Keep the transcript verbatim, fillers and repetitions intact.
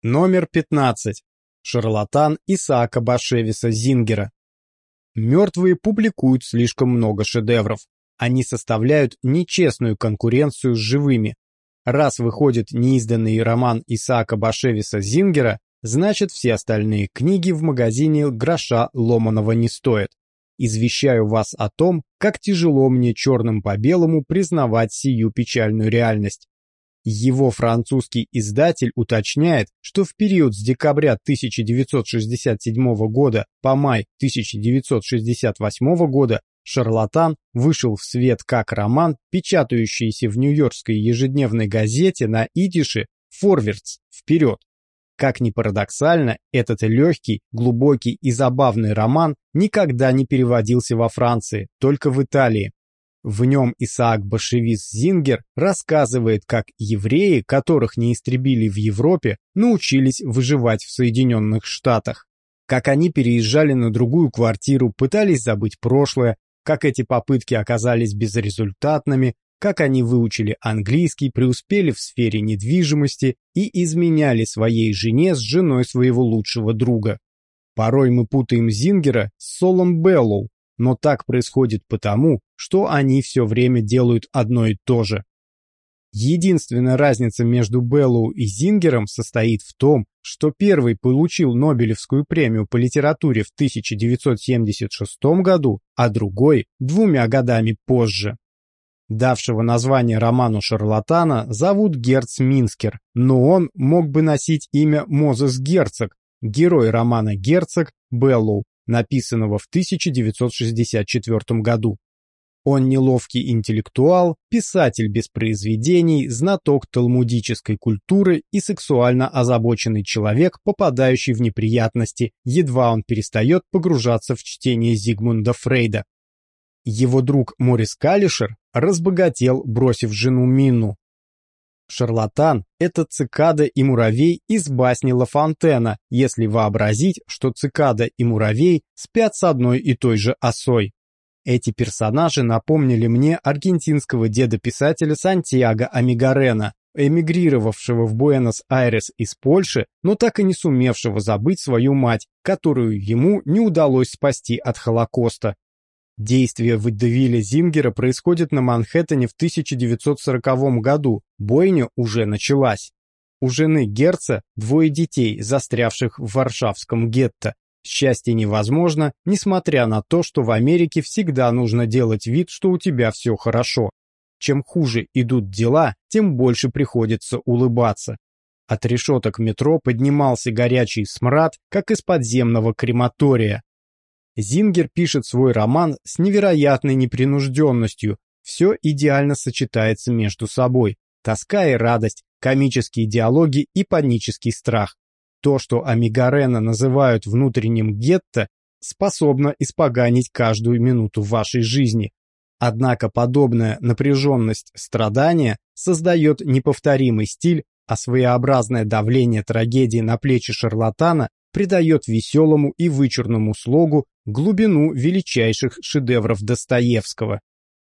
Номер пятнадцать. Шарлатан Исаака Башевиса Зингера. Мертвые публикуют слишком много шедевров. Они составляют нечестную конкуренцию с живыми. Раз выходит неизданный роман Исаака Башевиса Зингера, значит все остальные книги в магазине гроша ломаного не стоят. Извещаю вас о том, как тяжело мне черным по белому признавать сию печальную реальность. Его французский издатель уточняет, что в период с декабря тысяча девятьсот шестьдесят седьмого года по май тысяча девятьсот шестьдесят восьмого года «Шарлатан» вышел в свет как роман, печатающийся в нью-йоркской ежедневной газете на идише «Форвардс» «Вперед». Как ни парадоксально, этот легкий, глубокий и забавный роман никогда не переводился во Франции, только в Италии. В нем Исаак Башевис Зингер рассказывает, как евреи, которых не истребили в Европе, научились выживать в Соединенных Штатах. Как они переезжали на другую квартиру, пытались забыть прошлое, как эти попытки оказались безрезультатными, как они выучили английский, преуспели в сфере недвижимости и изменяли своей жене с женой своего лучшего друга. Порой мы путаем Зингера с Солом Беллоу, но так происходит потому, что они все время делают одно и то же. Единственная разница между Беллоу и Зингером состоит в том, что первый получил Нобелевскую премию по литературе в тысяча девятьсот семьдесят шестом году, а другой – двумя годами позже. Давшего название роману «Шарлатана» зовут Герц Минскер, но он мог бы носить имя Мозес Герцог, герой романа «Герцог» Беллоу, написанного в тысяча девятьсот шестьдесят четвёртом году. Он неловкий интеллектуал, писатель без произведений, знаток талмудической культуры и сексуально озабоченный человек, попадающий в неприятности, едва он перестает погружаться в чтение Зигмунда Фрейда. Его друг Морис Калишер разбогател, бросив жену Минну. Шарлатан – это цикада и муравей из басни Ла Фонтена, если вообразить, что цикада и муравей спят с одной и той же осой. Эти персонажи напомнили мне аргентинского деда-писателя Сантьяго Амигарена, эмигрировавшего в Буэнос-Айрес из Польши, но так и не сумевшего забыть свою мать, которую ему не удалось спасти от Холокоста. Действие Водевиля Зингера происходит на Манхэттене в тысяча девятьсот сороковом году, бойня уже началась. У жены Герца двое детей, застрявших в варшавском гетто. Счастье невозможно, несмотря на то, что в Америке всегда нужно делать вид, что у тебя все хорошо. Чем хуже идут дела, тем больше приходится улыбаться. От решеток метро поднимался горячий смрад, как из подземного крематория. Зингер пишет свой роман с невероятной непринужденностью, все идеально сочетается между собой. Тоска и радость, комические диалоги и панический страх. То, что Амигарена называют внутренним гетто, способно испоганить каждую минуту вашей жизни. Однако подобная напряженность страдания создает неповторимый стиль, а своеобразное давление трагедии на плечи шарлатана придает веселому и вычурному слогу глубину величайших шедевров Достоевского.